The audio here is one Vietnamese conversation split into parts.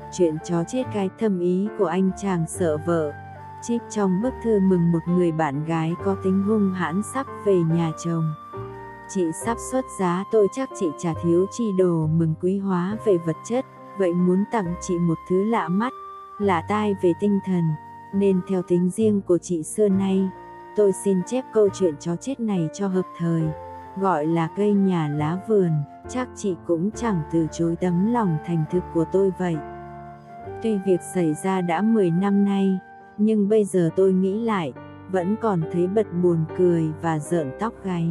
chuyện chó chết cái thâm ý của anh chàng sợ vợ. Trích trong bức thư mừng một người bạn gái có tính hung hãn sắp về nhà chồng. Chị sắp xuất giá, tôi chắc chị chả thiếu chi đồ mừng quý hóa về vật chất, vậy muốn tặng chị một thứ lạ mắt, lạ tai về tinh thần, nên theo tính riêng của chị xưa nay, tôi xin chép câu chuyện chó chết này cho hợp thời, gọi là cây nhà lá vườn. Chắc chị cũng chẳng từ chối tấm lòng thành thực của tôi vậy. Tuy việc xảy ra đã 10 năm nay, nhưng bây giờ tôi nghĩ lại, vẫn còn thấy bật buồn cười và rợn tóc gáy.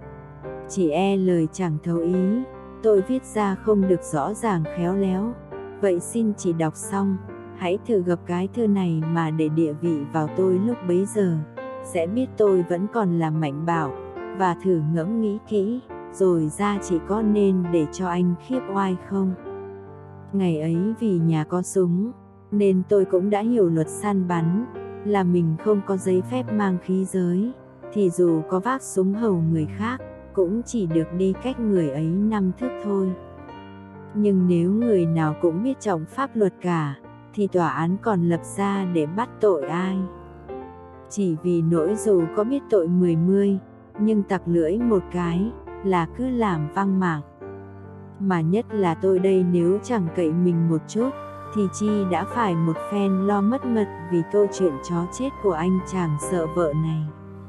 Chỉ lời chẳng thấu ý, tôi viết ra không được rõ ràng khéo léo. Vậy xin chị đọc xong, hãy thử gập cái thư này mà để địa vị vào tôi lúc bấy giờ, sẽ biết tôi vẫn còn là Mạnh Bảo, và thử ngẫm nghĩ kỹ, rồi ra chị có nên để cho anh khiếp oai không? Ngày ấy vì nhà có súng, nên tôi cũng đã hiểu luật săn bắn, là mình không có giấy phép mang khí giới, thì dù có vác súng hầu người khác, cũng chỉ được đi cách người ấy 5 thước thôi. Nhưng nếu người nào cũng biết trọng pháp luật cả, thì tòa án còn lập ra để bắt tội ai? Chỉ vì nỗi dù có biết tội 10, nhưng tặc lưỡi một cái, là cứ làm văng mảng. Mà nhất là tôi đây nếu chẳng cậy mình một chút, thì chi đã phải một phen lo mất mật vì câu chuyện chó chết của anh chàng sợ vợ này.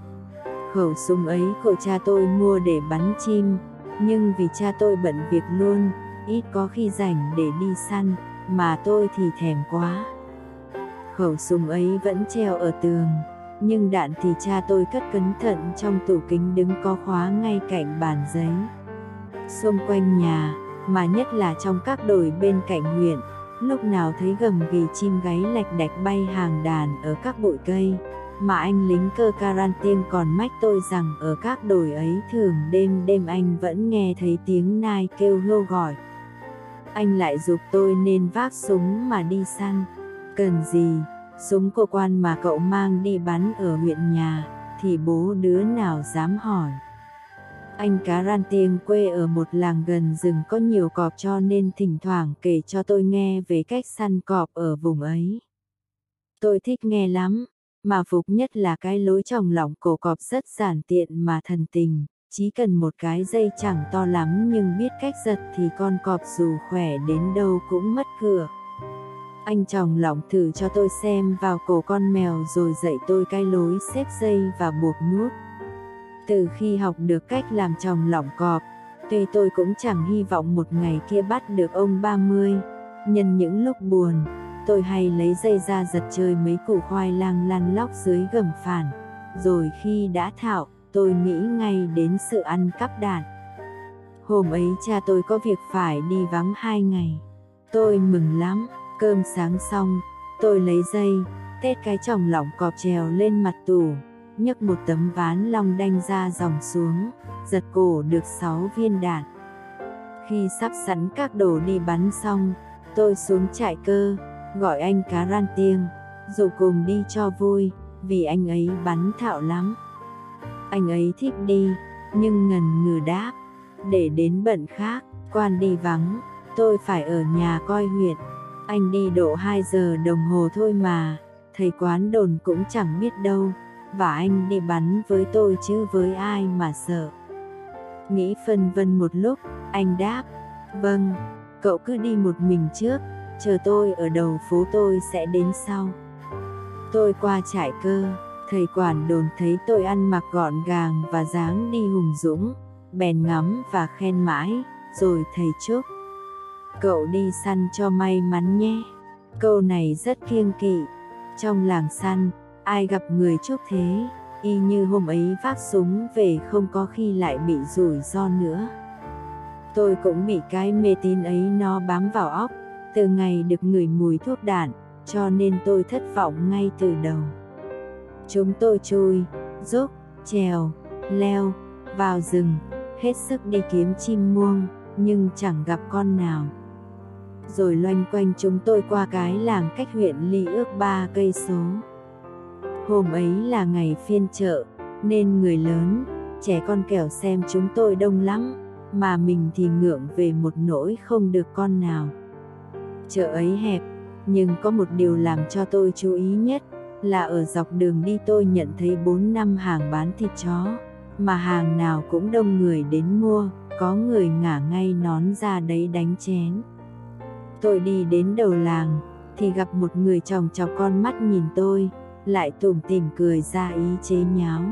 Khẩu súng ấy của cha tôi mua để bắn chim, nhưng vì cha tôi bận việc luôn, ít có khi rảnh để đi săn, mà tôi thì thèm quá. Khẩu súng ấy vẫn treo ở tường, nhưng đạn thì cha tôi cất cẩn thận trong tủ kính đứng có khóa ngay cạnh bàn giấy. Xung quanh nhà, mà nhất là trong các đồi bên cạnh huyện, lúc nào thấy gầm ghì chim gáy lạch đạch bay hàng đàn ở các bụi cây, mà anh lính cơ Carantieng còn mách tôi rằng ở các đồi ấy thường đêm anh vẫn nghe thấy tiếng nai kêu hô gọi. Anh lại giục tôi nên vác súng mà đi săn. Cần gì, súng của quan mà cậu mang đi bắn ở huyện nhà, thì bố đứa nào dám hỏi. Anh Carantieng quê ở một làng gần rừng có nhiều cọp, cho nên thỉnh thoảng kể cho tôi nghe về cách săn cọp ở vùng ấy. Tôi thích nghe lắm, mà phục nhất là cái lối chòng lỏng cổ cọp rất giản tiện mà thần tình. Chỉ cần một cái dây chẳng to lắm nhưng biết cách giật thì con cọp dù khỏe đến đâu cũng mất cửa. Anh chòng lỏng thử cho tôi xem vào cổ con mèo rồi dạy tôi cái lối xếp dây và buộc nút. Từ khi học được cách làm chòng lỏng cọp, tuy tôi cũng chẳng hy vọng một ngày kia bắt được ông 30, nhân những lúc buồn, tôi hay lấy dây ra giật chơi mấy củ khoai lang lăn lóc dưới gầm phản, rồi khi đã thạo, tôi nghĩ ngay đến sự ăn cắp đạn. Hôm ấy cha tôi có việc phải đi vắng 2 ngày. Tôi mừng lắm, cơm sáng xong, tôi lấy dây, tét cái chòng lỏng cọp trèo lên mặt tủ, nhấc một tấm ván long đanh ra dòng xuống, giật cổ được 6 viên đạn. Khi sắp sẵn các đồ đi bắn xong, tôi xuống trại cơ, gọi anh Carantieng, dù cùng đi cho vui, vì anh ấy bắn thạo lắm. Anh ấy thích đi, nhưng ngần ngừ đáp, để đến bận khác, quan đi vắng, tôi phải ở nhà coi huyện. Anh đi độ 2 giờ đồng hồ thôi mà, thầy quán đồn cũng chẳng biết đâu, và anh đi bắn với tôi chứ với ai mà sợ. Nghĩ phân vân một lúc, anh đáp, vâng, cậu cứ đi một mình trước, chờ tôi ở đầu phố, tôi sẽ đến sau. Tôi qua trại cơ, thầy quản đồn thấy tôi ăn mặc gọn gàng và dáng đi hùng dũng, bèn ngắm và khen mãi, rồi thầy chúc, cậu đi săn cho may mắn nhé. Câu này rất kiêng kỵ, trong làng săn, ai gặp người chúc thế, y như hôm ấy vác súng về không có khi lại bị rủi ro nữa. Tôi cũng bị cái mê tín ấy nó bám vào óc, từ ngày được ngửi mùi thuốc đạn, cho nên tôi thất vọng ngay từ đầu. Chúng tôi chui, rúc, trèo, leo, vào rừng, hết sức đi kiếm chim muông, nhưng chẳng gặp con nào. Rồi loanh quanh chúng tôi qua cái làng cách huyện Ly ước 3 cây số. Hôm ấy là ngày phiên chợ, nên người lớn, trẻ con kẻo xem chúng tôi đông lắm, mà mình thì ngượng về một nỗi không được con nào. Chợ ấy hẹp, Nhưng có một điều làm cho tôi chú ý nhất, là ở dọc đường đi tôi nhận thấy 4-5 hàng bán thịt chó, mà hàng nào cũng đông người đến mua, có người ngả ngay nón ra đấy đánh chén. Tôi đi đến đầu làng, thì gặp một người chòng chọc con mắt nhìn tôi, lại tủm tỉm cười ra ý chế nháo.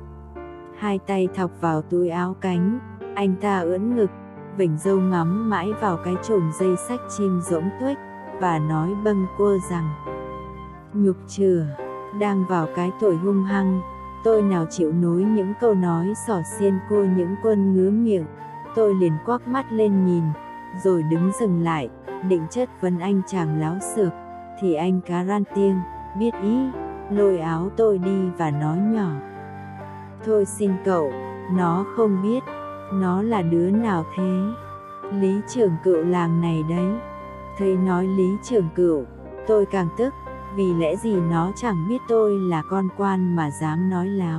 Hai tay thọc vào túi áo cánh, anh ta ưỡn ngực, vểnh râu ngắm mãi vào cái chùm dây xách chim rỗng tuếch, và nói bâng quơ rằng: nhục chửa, đang vào cái tuổi hung hăng, tôi nào chịu nối những câu nói xỏ xiên cua những quân ngứa miệng. Tôi liền quắc mắt lên nhìn, rồi đứng dừng lại, định chất vấn anh chàng láo xược, thì anh cá ran tiêng, biết ý, lôi áo tôi đi và nói nhỏ: thôi xin cậu, nó không biết, nó là đứa nào thế? Lý trưởng cựu làng này đấy. Thấy nói Lý trưởng cựu, tôi càng tức, vì lẽ gì nó chẳng biết tôi là con quan mà dám nói láo.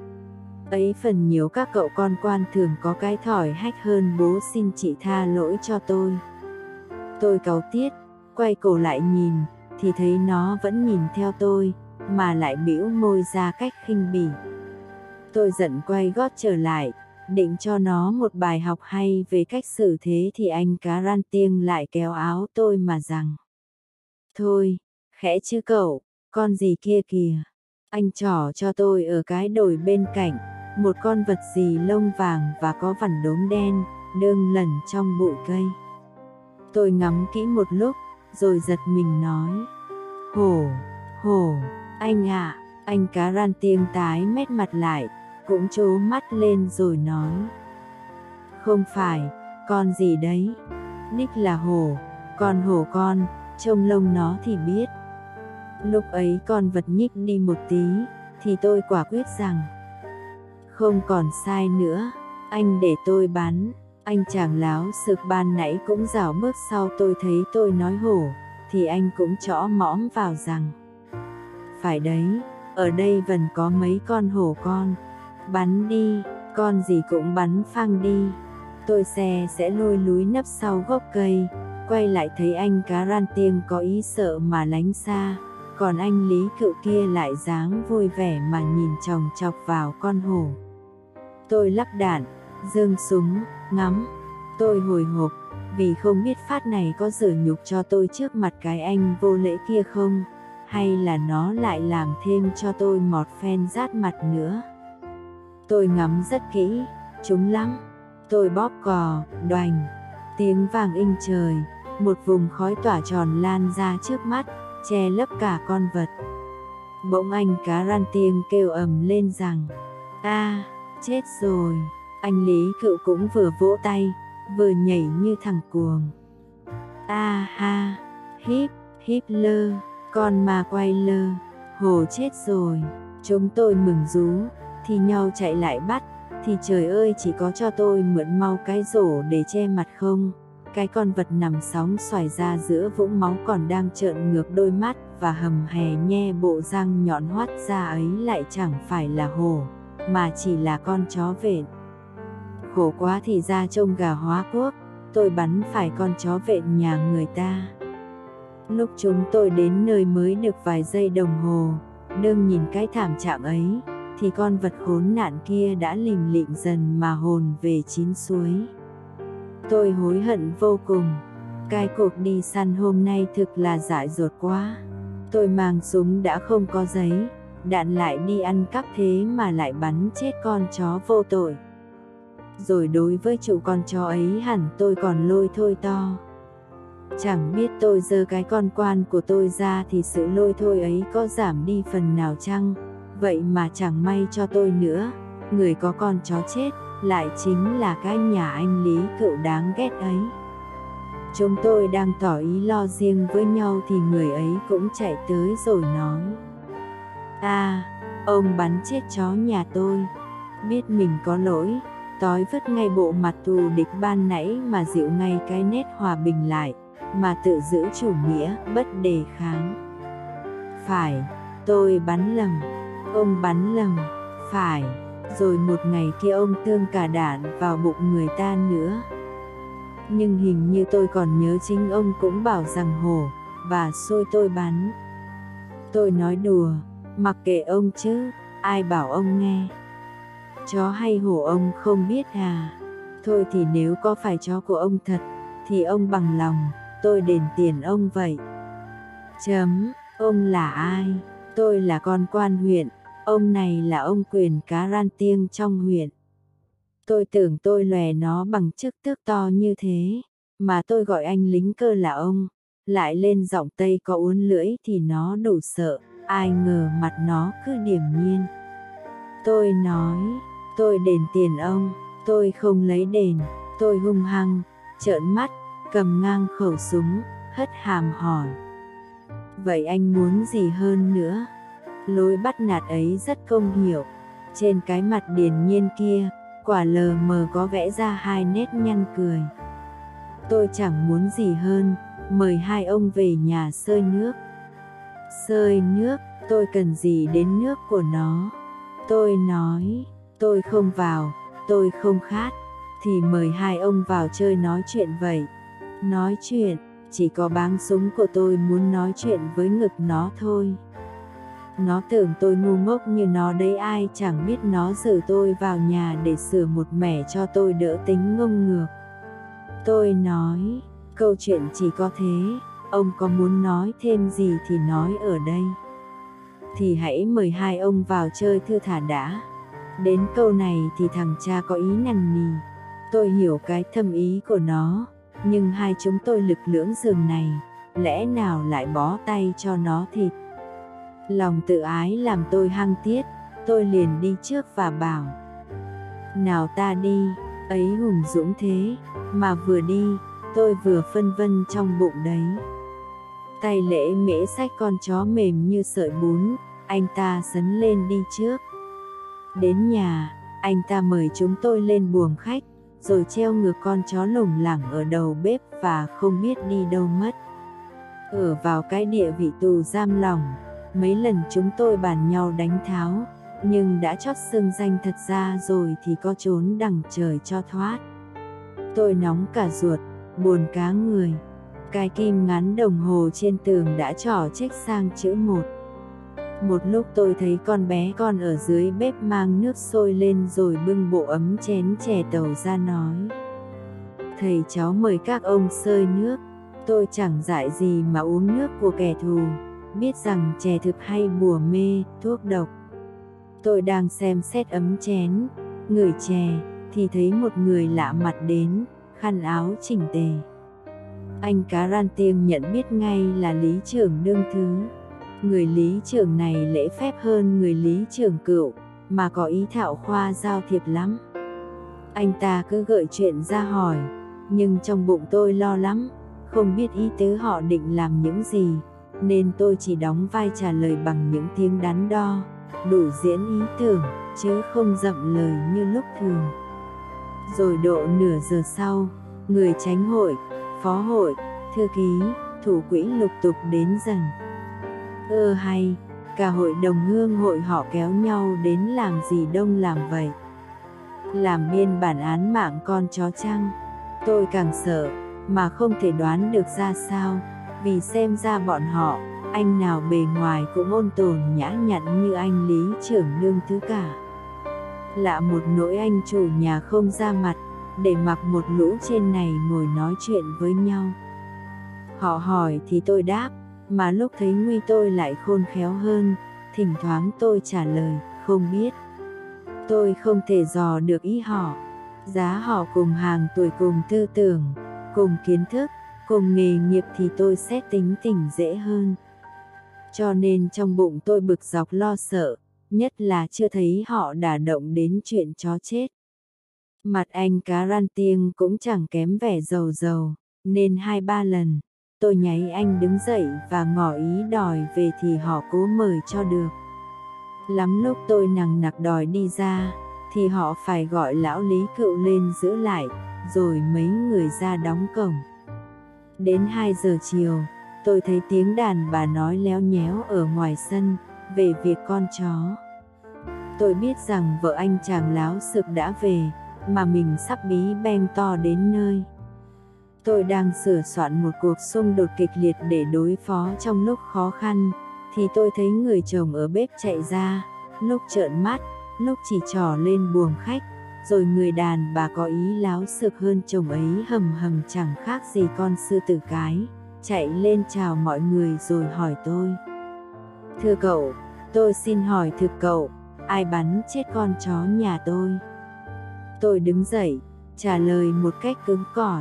Ấy phần nhiều các cậu con quan thường có cái thỏi hách hơn bố xin chị tha lỗi cho tôi. Tôi cáu tiết, quay cổ lại nhìn, thì thấy nó vẫn nhìn theo tôi, mà lại bĩu môi ra cách khinh bỉ. Tôi giận quay gót trở lại, định cho nó một bài học hay về cách xử thế, thì anh cá ran tiêng lại kéo áo tôi mà rằng: thôi, khẽ chứ cậu, con gì kia kìa. Anh trỏ cho tôi ở cái đồi bên cạnh, một con vật gì lông vàng và có vằn đốm đen, đương lẩn trong bụi cây. Tôi ngắm kỹ một lúc, rồi giật mình nói: hổ, hổ, anh ạ. Anh cá ran tiêng tái mét mặt lại, cũng trố mắt lên rồi nói: không phải, con gì đấy? Đích là hổ, con hổ con, trông lông nó thì biết. Lúc ấy con vật nhích đi một tí, thì tôi quả quyết rằng: không còn sai nữa, anh để tôi bắn. Anh chàng láo xược ban nãy cũng rảo bước sau tôi thấy tôi nói hổ, thì anh cũng chõ mõm vào rằng: phải đấy, ở đây vẫn có mấy con hổ con. Bắn đi, con gì cũng bắn phang đi. Tôi sẽ lôi lúi nấp sau gốc cây, quay lại thấy anh cá ran tiêng có ý sợ mà lánh xa, còn anh Lý cựu kia lại dáng vui vẻ mà nhìn chòng chọc vào con hổ. Tôi lắp đạn, giương súng, ngắm. Tôi hồi hộp, vì không biết phát này có giở nhục cho tôi trước mặt cái anh vô lễ kia không, hay là nó lại làm thêm cho tôi một phen rát mặt nữa. Tôi ngắm rất kỹ, chúng lắm. Tôi bóp cò, đoành, tiếng vàng inh trời, một vùng khói tỏa tròn lan ra trước mắt, che lấp cả con vật. Bỗng anh cá ran tiêng kêu ầm lên rằng: a, chết rồi. Anh Lý cựu cũng vừa vỗ tay, vừa nhảy như thằng cuồng. A ha, híp, híp lơ, con ma quay lơ, hổ chết rồi. Chúng tôi mừng rú, thì nhau chạy lại bắt, thì trời ơi chỉ có cho tôi mượn mau cái rổ để che mặt không. Cái con vật nằm sóng xoài ra giữa vũng máu còn đang trợn ngược đôi mắt và hầm hè nhe bộ răng nhọn hoắt ra ấy lại chẳng phải là hổ, mà chỉ là con chó vện. Khổ quá thì ra trông gà hóa quốc, tôi bắn phải con chó vện nhà người ta. Lúc chúng tôi đến nơi mới được vài giây đồng hồ, đương nhìn cái thảm trạng ấy, thì con vật khốn nạn kia đã lìm lịm dần mà hồn về chín suối. Tôi hối hận vô cùng. Cái cuộc đi săn hôm nay thực là dại dột quá. Tôi mang súng đã không có giấy, đạn lại đi ăn cắp thế mà lại bắn chết con chó vô tội. Rồi đối với chủ con chó ấy hẳn tôi còn lôi thôi to. Chẳng biết tôi giơ cái con quan của tôi ra thì sự lôi thôi ấy có giảm đi phần nào chăng. Vậy mà chẳng may cho tôi nữa, người có con chó chết lại chính là cái nhà anh Lý cựu đáng ghét ấy. Chúng tôi đang tỏ ý lo riêng với nhau thì người ấy cũng chạy tới rồi nói: a, ông bắn chết chó nhà tôi. Biết mình có lỗi, tói vứt ngay bộ mặt thù địch ban nãy mà dịu ngay cái nét hòa bình lại, mà tự giữ chủ nghĩa, bất đề kháng. Phải, tôi bắn lầm, ông bắn lầm, phải. Rồi một ngày kia ông tương cả đạn vào bụng người ta nữa. Nhưng hình như tôi còn nhớ chính ông cũng bảo rằng hổ, và xôi tôi bắn. Tôi nói đùa, mặc kệ ông chứ, ai bảo ông nghe. Chó hay hổ ông không biết à? Thôi thì nếu có phải chó của ông thật, thì ông bằng lòng, tôi đền tiền ông vậy. Ông là ai? Tôi là con quan huyện, ông này là ông quyền cá ran tiêng trong huyện. Tôi tưởng tôi lòe nó bằng chức tước to như thế, mà tôi gọi anh lính cơ là ông, lại lên giọng Tây có uốn lưỡi thì nó đủ sợ, ai ngờ mặt nó cứ điềm nhiên. Tôi nói, tôi đền tiền ông, tôi không lấy đền, tôi hung hăng, trợn mắt, cầm ngang khẩu súng, hất hàm hỏi. Vậy anh muốn gì hơn nữa? Lối bắt nạt ấy rất công hiểu, trên cái mặt điềm nhiên kia, quả lờ mờ có vẽ ra hai nét nhăn cười. Tôi chẳng muốn gì hơn, mời hai ông về nhà xơi nước. Xơi nước, tôi cần gì đến nước của nó? Tôi nói, tôi không vào, tôi không khát, thì mời hai ông vào chơi nói chuyện vậy. Nói chuyện, chỉ có báng súng của tôi muốn nói chuyện với ngực nó thôi. Nó tưởng tôi ngu ngốc như nó đấy, ai chẳng biết nó giữ tôi vào nhà để sửa một mẻ cho tôi đỡ tính ngông ngược. Tôi nói, câu chuyện chỉ có thế, ông có muốn nói thêm gì thì nói ở đây. Thì hãy mời hai ông vào chơi thư thả đã. Đến câu này thì thằng cha có ý nằn nì. Tôi hiểu cái thâm ý của nó, nhưng hai chúng tôi lực lưỡng giường này, lẽ nào lại bó tay cho nó thịt. Lòng tự ái làm tôi hăng tiết, tôi liền đi trước và bảo. Nào ta đi, ấy hùng dũng thế, mà vừa đi, tôi vừa phân vân trong bụng đấy. Tay Lễ Mễ xách con chó mềm như sợi bún, anh ta sấn lên đi trước. Đến nhà, anh ta mời chúng tôi lên buồng khách, rồi treo ngược con chó lủng lẳng ở đầu bếp và không biết đi đâu mất. Ở vào cái địa vị tù giam lỏng, mấy lần chúng tôi bàn nhau đánh tháo, nhưng đã chót xưng danh thật ra rồi thì có trốn đằng trời cho thoát. Tôi nóng cả ruột, buồn cá người. Cái kim ngắn đồng hồ trên tường đã trỏ chếch sang chữ 1. Một lúc tôi thấy con bé con ở dưới bếp mang nước sôi lên rồi bưng bộ ấm chén chè tàu ra nói. Thầy cháu mời các ông xơi nước. Tôi chẳng dại gì mà uống nước của kẻ thù, biết rằng chè thực hay bùa mê, thuốc độc. Tôi đang xem xét ấm chén, ngửi chè, thì thấy một người lạ mặt đến, khăn áo chỉnh tề. Anh cá ran tiêng nhận biết ngay là lý trưởng đương thứ. Người lý trưởng này lễ phép hơn người lý trưởng cựu, mà có ý thạo khoa giao thiệp lắm. Anh ta cứ gợi chuyện ra hỏi, nhưng trong bụng tôi lo lắm, không biết ý tứ họ định làm những gì, nên tôi chỉ đóng vai trả lời bằng những tiếng đắn đo, đủ diễn ý tưởng, chứ không dậm lời như lúc thường. Rồi độ nửa giờ sau, người chánh hội, phó hội, thư ký, thủ quỹ lục tục đến dần. Hay, cả hội đồng hương hội họ kéo nhau đến làm gì đông làm vậy? Làm biên bản án mạng con chó chăng? Tôi càng sợ, mà không thể đoán được ra sao, vì xem ra bọn họ, anh nào bề ngoài cũng ôn tồn nhã nhặn như anh lý trưởng đương thứ cả. Lạ một nỗi anh chủ nhà không ra mặt, để mặc một lũ trên này ngồi nói chuyện với nhau. Họ hỏi thì tôi đáp, mà lúc thấy nguy tôi lại khôn khéo hơn, thỉnh thoảng tôi trả lời, không biết. Tôi không thể dò được ý họ, giá họ cùng hàng tuổi, cùng tư tưởng, cùng kiến thức, cùng nghề nghiệp thì tôi sẽ tính tình dễ hơn. Cho nên trong bụng tôi bực dọc lo sợ, nhất là chưa thấy họ đả động đến chuyện chó chết. Mặt anh cá ran tiêng cũng chẳng kém vẻ giàu giàu, nên 2-3 lần, tôi nháy anh đứng dậy và ngỏ ý đòi về thì họ cố mời cho được. Lắm lúc tôi nằng nặc đòi đi ra, thì họ phải gọi lão lý cựu lên giữ lại, rồi mấy người ra đóng cổng. Đến 2 giờ chiều, tôi thấy tiếng đàn bà nói léo nhéo ở ngoài sân, về việc con chó. Tôi biết rằng vợ anh chàng láo xực đã về, mà mình sắp bí beng to đến nơi. Tôi đang sửa soạn một cuộc xung đột kịch liệt để đối phó trong lúc khó khăn, thì tôi thấy người chồng ở bếp chạy ra, lúc trợn mắt, lúc chỉ trỏ lên buồng khách, rồi người đàn bà có ý láo xược hơn chồng ấy hầm hầm chẳng khác gì con sư tử cái, chạy lên chào mọi người rồi hỏi tôi. Thưa cậu, tôi xin hỏi thực cậu, ai bắn chết con chó nhà tôi? Tôi đứng dậy, trả lời một cách cứng cỏi.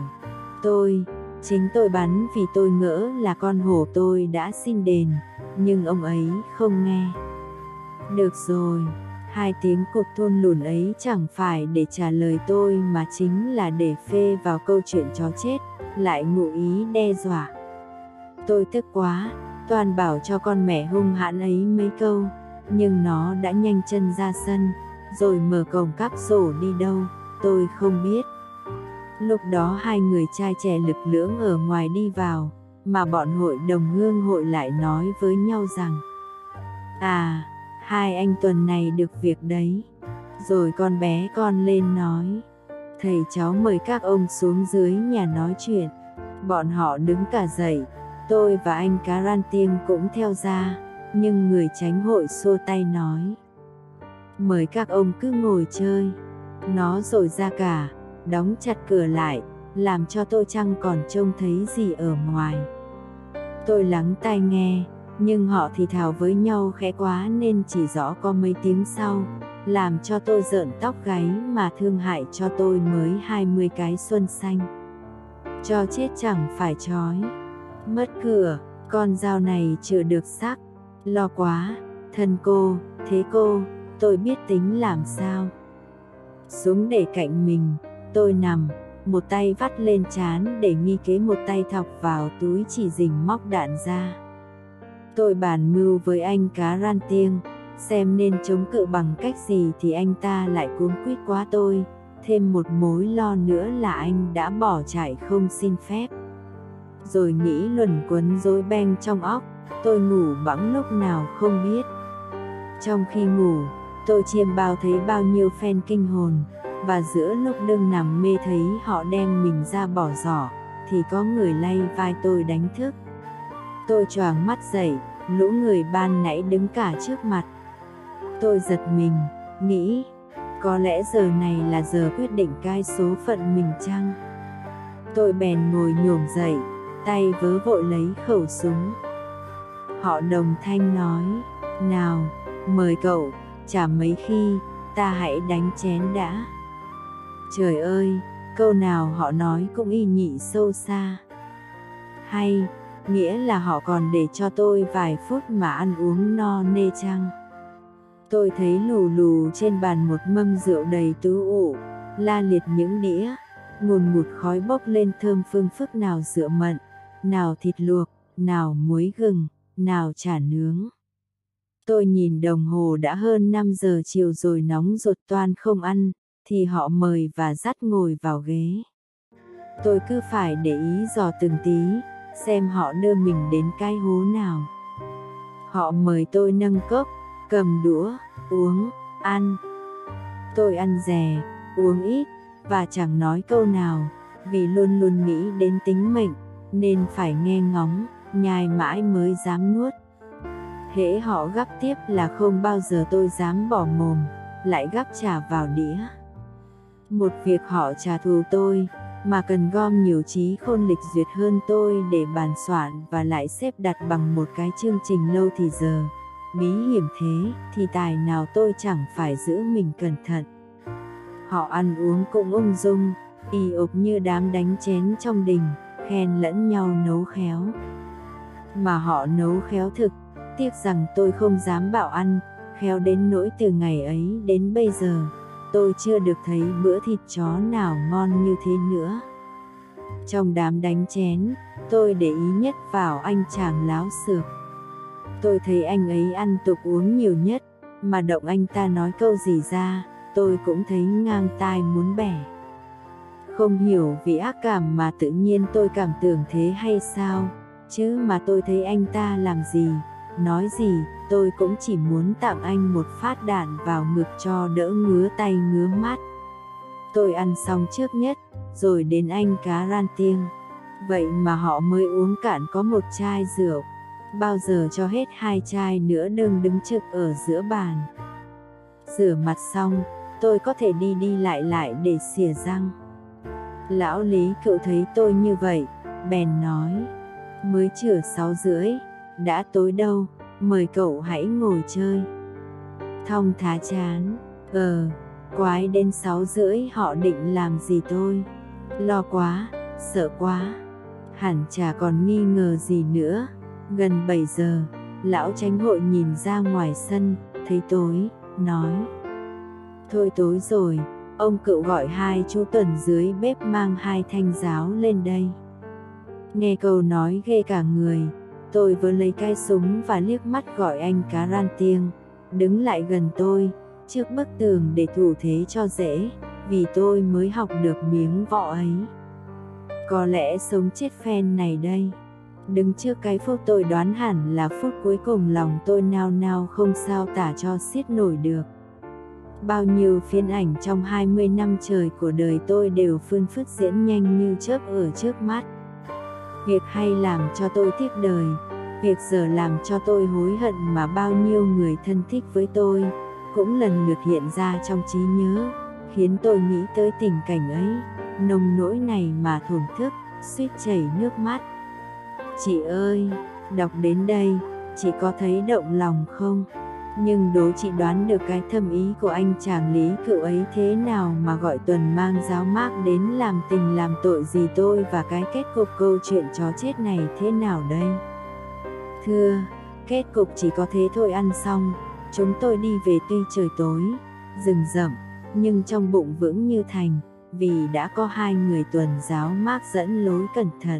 Chính tôi bắn vì tôi ngỡ là con hổ tôi đã xin đền, nhưng ông ấy không nghe. Được rồi, 2 tiếng cục thôn lùn ấy chẳng phải để trả lời tôi mà chính là để phê vào câu chuyện chó chết, lại ngụ ý đe dọa. Tôi tức quá, toàn bảo cho con mẹ hung hãn ấy mấy câu, nhưng nó đã nhanh chân ra sân, rồi mở cổng cắp rổ đi đâu, tôi không biết. Lúc đó 2 người trai trẻ lực lưỡng ở ngoài đi vào, mà bọn hội đồng hương hội lại nói với nhau rằng: À, 2 anh tuần này được việc đấy. Rồi con bé con lên nói: Thầy cháu mời các ông xuống dưới nhà nói chuyện. Bọn họ đứng cả dậy, tôi và anh Cá Ran Tiêng cũng theo ra, nhưng người chánh hội xua tay nói: Mời các ông cứ ngồi chơi. Nó rồi ra cả, đóng chặt cửa lại, làm cho tôi chẳng còn trông thấy gì ở ngoài. Tôi lắng tai nghe, nhưng họ thì thào với nhau khẽ quá nên chỉ rõ có mấy tiếng sau, làm cho tôi rợn tóc gáy mà thương hại cho tôi mới 20 cái xuân xanh. Cho chết chẳng phải trói. Mất cửa, con dao này chưa được sắc. Lo quá, thân cô, thế cô, tôi biết tính làm sao. Xuống để cạnh mình, tôi nằm, một tay vắt lên trán để nghi kế, một tay thọc vào túi chỉ rình móc đạn ra. Tôi bàn mưu với anh Cá Ran Tiêng, xem nên chống cự bằng cách gì thì anh ta lại cuống quýt quá tôi, thêm một mối lo nữa là anh đã bỏ chạy không xin phép. Rồi nghĩ luẩn quẩn rối beng trong óc, tôi ngủ bẵng lúc nào không biết. Trong khi ngủ, tôi chiêm bao thấy bao nhiêu phen kinh hồn, và giữa lúc đương nằm mê thấy họ đem mình ra bỏ giỏ, thì có người lay vai tôi đánh thức. Tôi choàng mắt dậy, lũ người ban nãy đứng cả trước mặt. Tôi giật mình, nghĩ, có lẽ giờ này là giờ quyết định cai số phận mình chăng? Tôi bèn ngồi nhổm dậy, tay vớ vội lấy khẩu súng. Họ đồng thanh nói: Nào, mời cậu, chả mấy khi, ta hãy đánh chén đã. Trời ơi, câu nào họ nói cũng y nhị sâu xa. Hay, nghĩa là họ còn để cho tôi vài phút mà ăn uống no nê chăng? Tôi thấy lù lù trên bàn một mâm rượu đầy tú ụ, la liệt những đĩa, ngùn ngụt khói bốc lên thơm phương phức, nào rượu mận, nào thịt luộc, nào muối gừng, nào chả nướng. Tôi nhìn đồng hồ đã hơn 5 giờ chiều rồi nóng ruột toan không ăn, thì họ mời và dắt ngồi vào ghế. Tôi cứ phải để ý dò từng tí, xem họ đưa mình đến cái hố nào. Họ mời tôi nâng cốc, cầm đũa, uống, ăn. Tôi ăn rè, uống ít, và chẳng nói câu nào, vì luôn luôn nghĩ đến tính mệnh, nên phải nghe ngóng, nhai mãi mới dám nuốt. Hễ họ gắp tiếp là không bao giờ tôi dám bỏ mồm, lại gắp trả vào đĩa. Một việc họ trả thù tôi, mà cần gom nhiều trí khôn lịch duyệt hơn tôi để bàn soạn và lại xếp đặt bằng một cái chương trình lâu thì giờ, bí hiểm thế, thì tài nào tôi chẳng phải giữ mình cẩn thận. Họ ăn uống cũng ung dung, ì ộp như đám đánh chén trong đình, khen lẫn nhau nấu khéo. Mà họ nấu khéo thực, tiếc rằng tôi không dám bảo ăn, khéo đến nỗi từ ngày ấy đến bây giờ, tôi chưa được thấy bữa thịt chó nào ngon như thế nữa. Trong đám đánh chén, tôi để ý nhất vào anh chàng láo xược. Tôi thấy anh ấy ăn tục uống nhiều nhất, mà động anh ta nói câu gì ra, tôi cũng thấy ngang tai muốn bẻ. Không hiểu vì ác cảm mà tự nhiên tôi cảm tưởng thế hay sao, chứ mà tôi thấy anh ta làm gì, nói gì, tôi cũng chỉ muốn tặng anh một phát đạn vào ngực cho đỡ ngứa tay ngứa mắt. Tôi ăn xong trước nhất, rồi đến anh Cá Ran Tiêng. Vậy mà họ mới uống cạn có một chai rượu, bao giờ cho hết 2 chai nữa đừng đứng trực ở giữa bàn. Rửa mặt xong, tôi có thể đi đi lại lại để xỉa răng. Lão Lý Cựu thấy tôi như vậy, bèn nói, mới chửa 6:30, đã tối đâu, mời cậu hãy ngồi chơi. Thong thả chán, quái đến 6:30 họ định làm gì tôi? Lo quá, sợ quá, hẳn chả còn nghi ngờ gì nữa. Gần 7 giờ, lão chánh hội nhìn ra ngoài sân, thấy tối, nói, thôi tối rồi, ông Cựu gọi 2 chú tuần dưới bếp mang 2 thanh giáo lên đây. Nghe câu nói ghê cả người, tôi vừa lấy cái súng và liếc mắt gọi anh Cá Ran Tiêng, đứng lại gần tôi, trước bức tường để thủ thế cho dễ, vì tôi mới học được miếng võ ấy. Có lẽ sống chết phen này đây. Đứng trước cái phút tôi đoán hẳn là phút cuối cùng lòng tôi nao nao không sao tả cho xiết nổi được. Bao nhiêu phiên ảnh trong 20 năm trời của đời tôi đều phươn phức diễn nhanh như chớp ở trước mắt. Việc hay làm cho tôi tiếc đời, việc dở làm cho tôi hối hận mà bao nhiêu người thân thích với tôi cũng lần lượt hiện ra trong trí nhớ, khiến tôi nghĩ tới tình cảnh ấy, nồng nỗi này mà thổn thức, suýt chảy nước mắt. Chị ơi, đọc đến đây, chị có thấy động lòng không? Nhưng đố chị đoán được cái thâm ý của anh chàng Lý Cựu ấy thế nào mà gọi tuần mang giáo mác đến làm tình làm tội gì tôi, và cái kết cục câu chuyện chó chết này thế nào đây? Thưa, kết cục chỉ có thế thôi. Ăn xong, chúng tôi đi về tuy trời tối, rừng rậm, nhưng trong bụng vững như thành, vì đã có 2 người tuần giáo mác dẫn lối cẩn thận.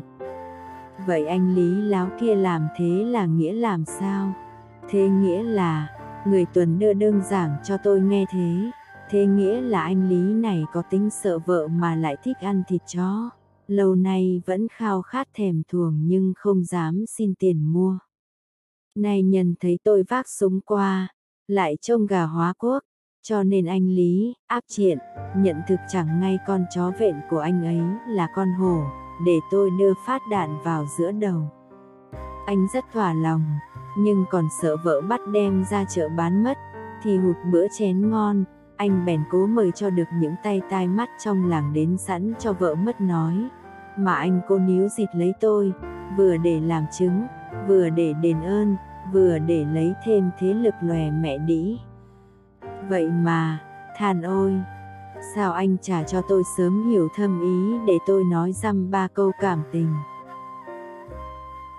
Vậy anh Lý láo kia làm thế là nghĩa làm sao? Thế nghĩa là, người tuần đưa đơn giảng cho tôi nghe thế nghĩa là anh Lý này có tính sợ vợ mà lại thích ăn thịt chó, lâu nay vẫn khao khát thèm thuồng nhưng không dám xin tiền mua. Nay nhân thấy tôi vác súng qua, lại trông gà hóa quốc, cho nên anh Lý áp triện, nhận thực chẳng ngay con chó vện của anh ấy là con hổ, để tôi đưa phát đạn vào giữa đầu. Anh rất thỏa lòng, nhưng còn sợ vợ bắt đem ra chợ bán mất, thì hụt bữa chén ngon, anh bèn cố mời cho được những tay tai mắt trong làng đến sẵn cho vợ mất nói, mà anh cô níu dịt lấy tôi, vừa để làm chứng, vừa để đền ơn, vừa để lấy thêm thế lực lòe mẹ đĩ. Vậy mà, than ôi, sao anh chả cho tôi sớm hiểu thâm ý để tôi nói dăm ba câu cảm tình.